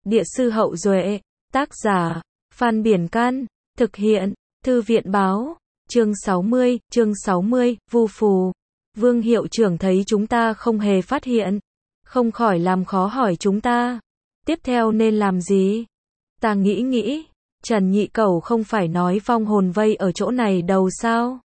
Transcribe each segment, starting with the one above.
Địa sư Hậu Duệ, tác giả, Phan Biển Can, thực hiện, Thư viện Báo, chương 60, Vu Phù. Vương hiệu trưởng thấy chúng ta không hề phát hiện, không khỏi làm khó hỏi chúng ta. Tiếp theo nên làm gì? Ta nghĩ, Trần Nhị Cẩu không phải nói vong hồn vây ở chỗ này đâu sao?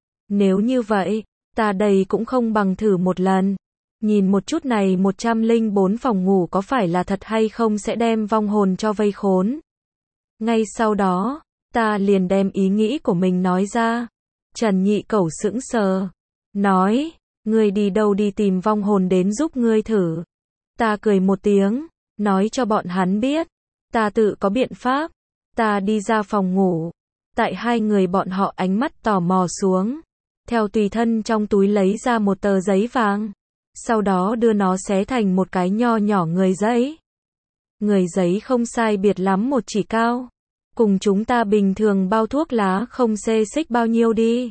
Nếu như vậy, ta đây cũng không bằng thử một lần. Nhìn một chút này 104 phòng ngủ có phải là thật hay không sẽ đem vong hồn cho vây khốn. Ngay sau đó, ta liền đem ý nghĩ của mình nói ra. Trần Nhị Cẩu sững sờ, nói, ngươi đi đâu đi tìm vong hồn đến giúp ngươi thử. Ta cười một tiếng, nói cho bọn hắn biết, ta tự có biện pháp. Ta đi ra phòng ngủ, tại hai người bọn họ ánh mắt tò mò xuống, theo tùy thân trong túi lấy ra một tờ giấy vàng, sau đó đưa nó xé thành một cái nho nhỏ người giấy. Người giấy không sai biệt lắm một chỉ cao, cùng chúng ta bình thường bao thuốc lá không xê xích bao nhiêu đi.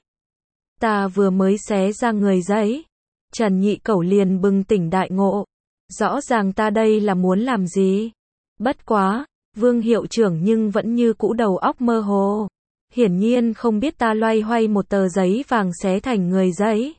Ta vừa mới xé ra người giấy, Trần Nhị Cẩu liền bừng tỉnh đại ngộ, rõ ràng ta đây là muốn làm gì. Bất quá, Vương hiệu trưởng nhưng vẫn như cũ đầu óc mơ hồ, hiển nhiên không biết ta loay hoay một tờ giấy vàng xé thành người giấy.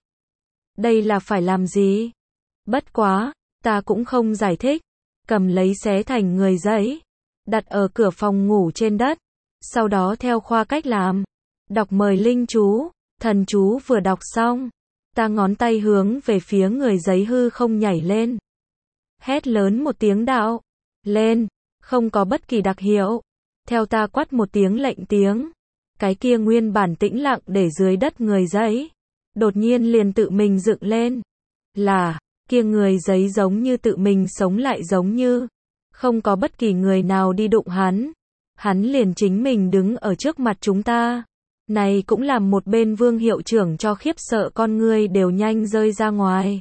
Đây là phải làm gì? Bất quá, ta cũng không giải thích, cầm lấy xé thành người giấy, đặt ở cửa phòng ngủ trên đất, sau đó theo khoa cách làm, đọc mời linh chú, thần chú vừa đọc xong, ta ngón tay hướng về phía người giấy hư không nhảy lên. Hét lớn một tiếng đạo, lên, không có bất kỳ đặc hiệu. Theo ta quát một tiếng lệnh tiếng, cái kia nguyên bản tĩnh lặng để dưới đất người giấy, đột nhiên liền tự mình dựng lên. Là, kia người giấy giống như tự mình sống lại giống như, không có bất kỳ người nào đi đụng hắn. Hắn liền chính mình đứng ở trước mặt chúng ta. Này cũng làm một bên Vương hiệu trưởng cho khiếp sợ con ngươi đều nhanh rơi ra ngoài.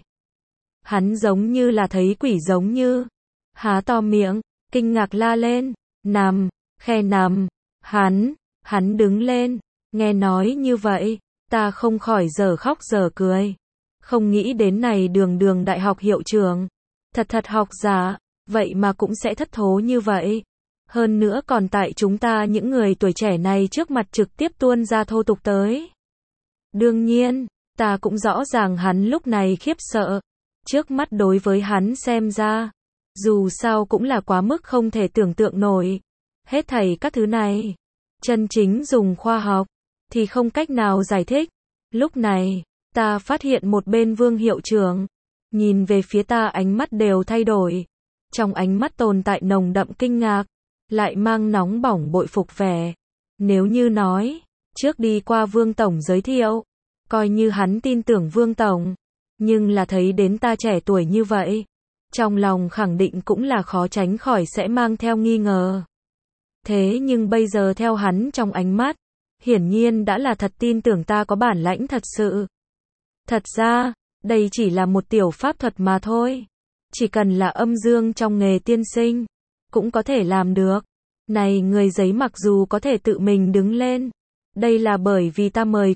Hắn giống như là thấy quỷ giống như, há to miệng, kinh ngạc la lên, nằm, khe nằm, hắn đứng lên, nghe nói như vậy, ta không khỏi giờ khóc giờ cười. Không nghĩ đến này đường đại học hiệu trưởng, thật học giả, vậy mà cũng sẽ thất thố như vậy. Hơn nữa còn tại chúng ta những người tuổi trẻ này trước mặt trực tiếp tuôn ra thô tục tới. Đương nhiên, ta cũng rõ ràng hắn lúc này khiếp sợ. Trước mắt đối với hắn xem ra, dù sao cũng là quá mức không thể tưởng tượng nổi. Hết thảy các thứ này, chân chính dùng khoa học, thì không cách nào giải thích. Lúc này, ta phát hiện một bên Vương hiệu trưởng, nhìn về phía ta ánh mắt đều thay đổi. Trong ánh mắt tồn tại nồng đậm kinh ngạc, lại mang nóng bỏng bội phục vẻ. Nếu như nói, trước đi qua Vương Tổng giới thiệu, coi như hắn tin tưởng Vương Tổng, nhưng là thấy đến ta trẻ tuổi như vậy, trong lòng khẳng định cũng là khó tránh khỏi sẽ mang theo nghi ngờ. Thế nhưng bây giờ theo hắn trong ánh mắt, hiển nhiên đã là thật tin tưởng ta có bản lãnh thật sự. Thật ra, đây chỉ là một tiểu pháp thuật mà thôi. Chỉ cần là âm dương trong nghề tiên sinh, cũng có thể làm được. Này người giấy mặc dù có thể tự mình đứng lên, đây là bởi vì ta mời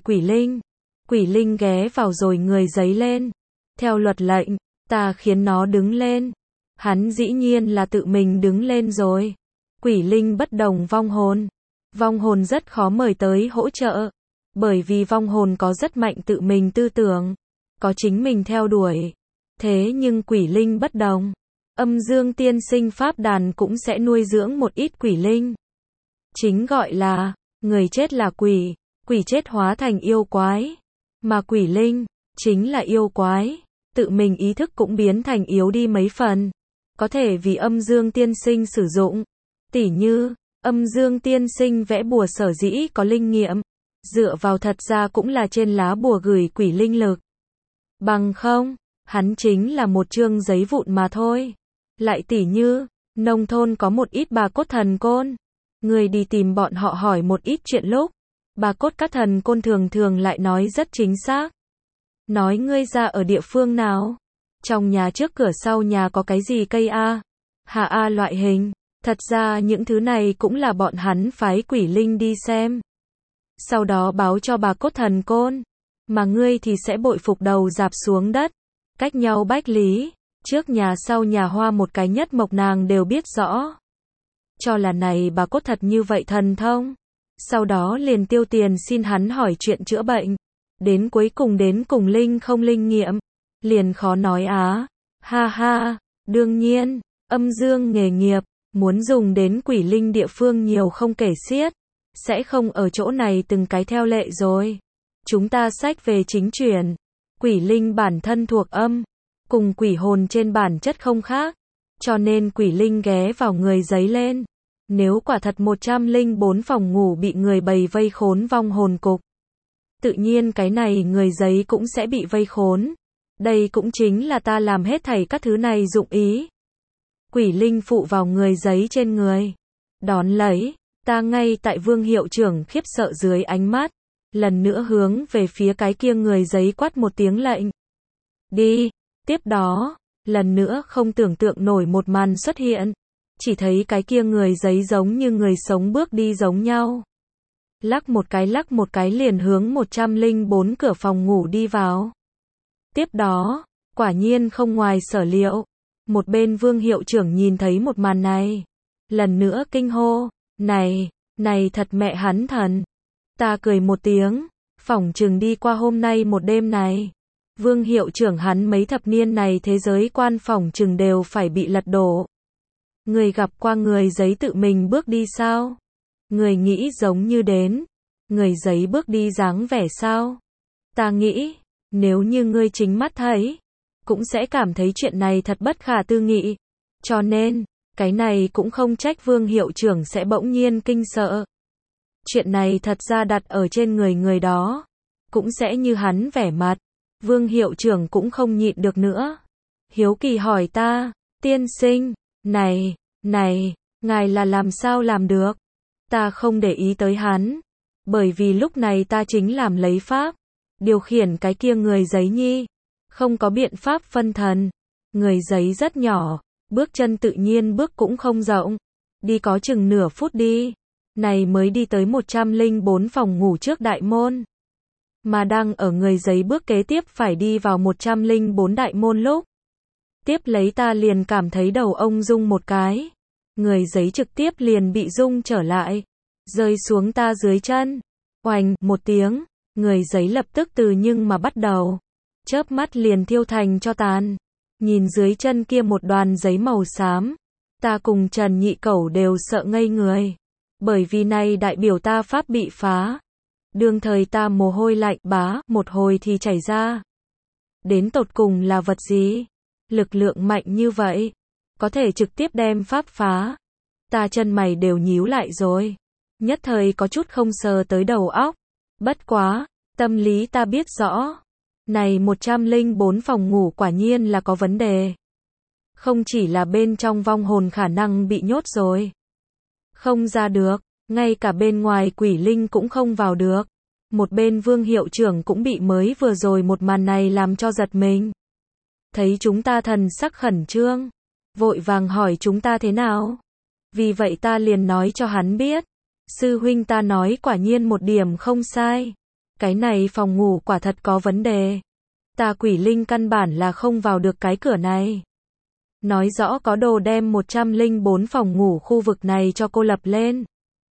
Quỷ Linh ghé vào rồi người giấy lên. Theo luật lệnh, ta khiến nó đứng lên. Hắn dĩ nhiên là tự mình đứng lên rồi. Quỷ Linh bất đồng vong hồn. Vong hồn rất khó mời tới hỗ trợ, bởi vì vong hồn có rất mạnh tự mình tư tưởng, có chính mình theo đuổi. Thế nhưng Quỷ Linh bất đồng. Âm dương tiên sinh pháp đàn cũng sẽ nuôi dưỡng một ít quỷ linh. Chính gọi là, người chết là quỷ, quỷ chết hóa thành yêu quái. Mà quỷ linh, chính là yêu quái, tự mình ý thức cũng biến thành yếu đi mấy phần. Có thể vì âm dương tiên sinh sử dụng. Tỉ như, âm dương tiên sinh vẽ bùa sở dĩ có linh nghiệm, dựa vào thật ra cũng là trên lá bùa gửi quỷ linh lực. Bằng không, hắn chính là một chương giấy vụn mà thôi. Lại tỉ như, nông thôn có một ít bà cốt thần côn. Người đi tìm bọn họ hỏi một ít chuyện lúc, bà cốt các thần côn thường lại nói rất chính xác. Nói ngươi ra ở địa phương nào? Trong nhà trước cửa sau nhà có cái gì cây a? Hà a loại hình. Thật ra những thứ này cũng là bọn hắn phái quỷ linh đi xem. Sau đó báo cho bà cốt thần côn. Mà ngươi thì sẽ bội phục đầu rạp xuống đất. Cách nhau bách lý. Trước nhà sau nhà hoa một cái nhất mộc nàng đều biết rõ. cho là này bà cốt thật như vậy thần thông. Sau đó liền tiêu tiền xin hắn hỏi chuyện chữa bệnh. Đến cuối cùng linh không linh nghiệm. Liền khó nói á. Ha ha, đương nhiên, âm dương nghề nghiệp, muốn dùng đến quỷ linh địa phương nhiều không kể xiết. Sẽ không ở chỗ này từng cái theo lệ rồi. Chúng ta sách về chính truyền. Quỷ linh bản thân thuộc âm, cùng quỷ hồn trên bản chất không khác. Cho nên quỷ linh ghé vào người giấy lên. Nếu quả thật 104 phòng ngủ bị người bầy vây khốn vong hồn cục. Tự nhiên cái này người giấy cũng sẽ bị vây khốn. Đây cũng chính là ta làm hết thảy các thứ này dụng ý. Quỷ linh phụ vào người giấy trên người. Đón lấy, ta ngay tại Vương hiệu trưởng khiếp sợ dưới ánh mắt. Lần nữa hướng về phía cái kia người giấy quát một tiếng lệnh. Đi, tiếp đó, lần nữa không tưởng tượng nổi một màn xuất hiện. Chỉ thấy cái kia người giấy giống như người sống bước đi giống nhau. Lắc một cái liền hướng 104 cửa phòng ngủ đi vào. Tiếp đó, quả nhiên không ngoài sở liệu. Một bên Vương hiệu trưởng nhìn thấy một màn này. Lần nữa kinh hô, này thật mẹ hắn thần. Ta cười một tiếng, phỏng chừng đi qua hôm nay một đêm này. Vương hiệu trưởng hắn mấy thập niên này thế giới quan phỏng chừng đều phải bị lật đổ. Người gặp qua người giấy tự mình bước đi sao? Người nghĩ giống như đến. Người giấy bước đi dáng vẻ sao? Ta nghĩ, nếu như ngươi chính mắt thấy, cũng sẽ cảm thấy chuyện này thật bất khả tư nghị. Cho nên, cái này cũng không trách Vương hiệu trưởng sẽ bỗng nhiên kinh sợ. Chuyện này thật ra đặt ở trên người đó, cũng sẽ như hắn vẻ mặt. Vương hiệu trưởng cũng không nhịn được nữa. Hiếu kỳ hỏi ta, tiên sinh, này, ngài là làm sao làm được? Ta không để ý tới hắn, bởi vì lúc này ta chính làm lấy pháp, điều khiển cái kia người giấy nhi, không có biện pháp phân thần. Người giấy rất nhỏ, bước chân tự nhiên bước cũng không rộng, đi có chừng nửa phút đi, này mới đi tới 104 phòng ngủ trước đại môn. Mà đang ở người giấy bước kế tiếp phải đi vào 104 đại môn lúc. Tiếp lấy ta liền cảm thấy đầu ông rung một cái. Người giấy trực tiếp liền bị rung trở lại. Rơi xuống ta dưới chân. Oành, một tiếng. Người giấy lập tức từ nhưng mà bắt đầu. Chớp mắt liền thiêu thành cho tàn. Nhìn dưới chân kia một đoàn giấy màu xám. Ta cùng Trần Nhị Cẩu đều sợ ngây người. Bởi vì này đại biểu ta pháp bị phá. Đương thời ta mồ hôi lạnh bá, một hồi thì chảy ra. Đến tột cùng là vật gì? Lực lượng mạnh như vậy, có thể trực tiếp đem pháp phá. Ta chân mày đều nhíu lại rồi. Nhất thời có chút không sờ tới đầu óc. Bất quá, tâm lý ta biết rõ. Này 104 phòng ngủ quả nhiên là có vấn đề. Không chỉ là bên trong vong hồn khả năng bị nhốt rồi. Không ra được. Ngay cả bên ngoài quỷ linh cũng không vào được. Một bên Vương hiệu trưởng cũng bị mới vừa rồi một màn này làm cho giật mình. Thấy chúng ta thần sắc khẩn trương, vội vàng hỏi chúng ta thế nào. Vì vậy ta liền nói cho hắn biết. Sư huynh ta nói quả nhiên một điểm không sai. Cái này phòng ngủ quả thật có vấn đề. Ta quỷ linh căn bản là không vào được cái cửa này. Nói rõ có đồ đem 104 phòng ngủ khu vực này cho cô lập lên.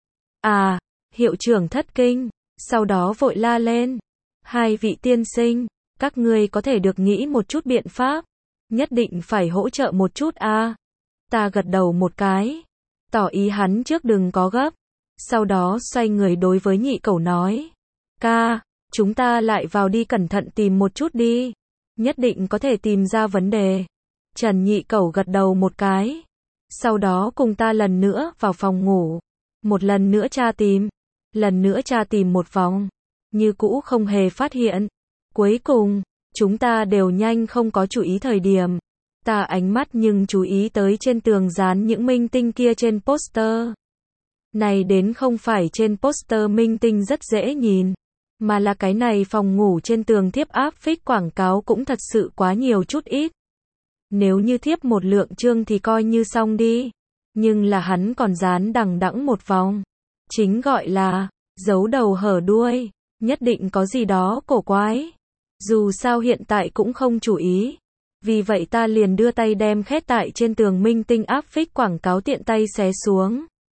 À, hiệu trưởng thất kinh, sau đó vội la lên. Hai vị tiên sinh, các ngươi có thể được nghĩ một chút biện pháp. Nhất định phải hỗ trợ một chút à. Ta gật đầu một cái. Tỏ ý hắn trước đừng có gấp. Sau đó xoay người đối với Nhị Cẩu nói. Ca, chúng ta lại vào đi cẩn thận tìm một chút đi. Nhất định có thể tìm ra vấn đề. Trần Nhị Cẩu gật đầu một cái. Sau đó cùng ta lần nữa vào phòng ngủ. Một lần nữa tra tìm. Lần nữa tra tìm một vòng. Như cũ không hề phát hiện. Cuối cùng, chúng ta đều nhanh không có chú ý thời điểm. Ta ánh mắt nhưng chú ý tới trên tường dán những minh tinh kia trên poster. Này đến không phải trên poster minh tinh rất dễ nhìn. Mà là cái này phòng ngủ trên tường thiếp áp phích quảng cáo cũng thật sự quá nhiều chút ít. Nếu như thiếp một lượng chương thì coi như xong đi. Nhưng là hắn còn dán đằng đẵng một vòng. Chính gọi là, giấu đầu hở đuôi. Nhất định có gì đó cổ quái. Dù sao hiện tại cũng không chú ý. Vì vậy ta liền đưa tay đem khét tại trên tường minh tinh áp phích quảng cáo tiện tay xé xuống.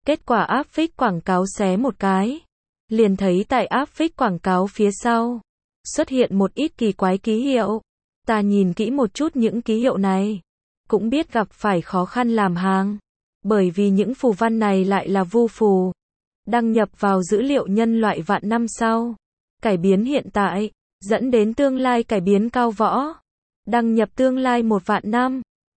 Kết quả áp phích quảng cáo xé một cái. Liền thấy tại áp phích quảng cáo phía sau xuất hiện một ít kỳ quái ký hiệu. Ta nhìn kỹ một chút những ký hiệu này, cũng biết gặp phải khó khăn làm hàng. Bởi vì những phù văn này lại là vu phù, đăng nhập vào dữ liệu nhân loại vạn năm sau, cải biến hiện tại, dẫn đến tương lai cải biến cao võ, đăng nhập tương lai 1 vạn năm.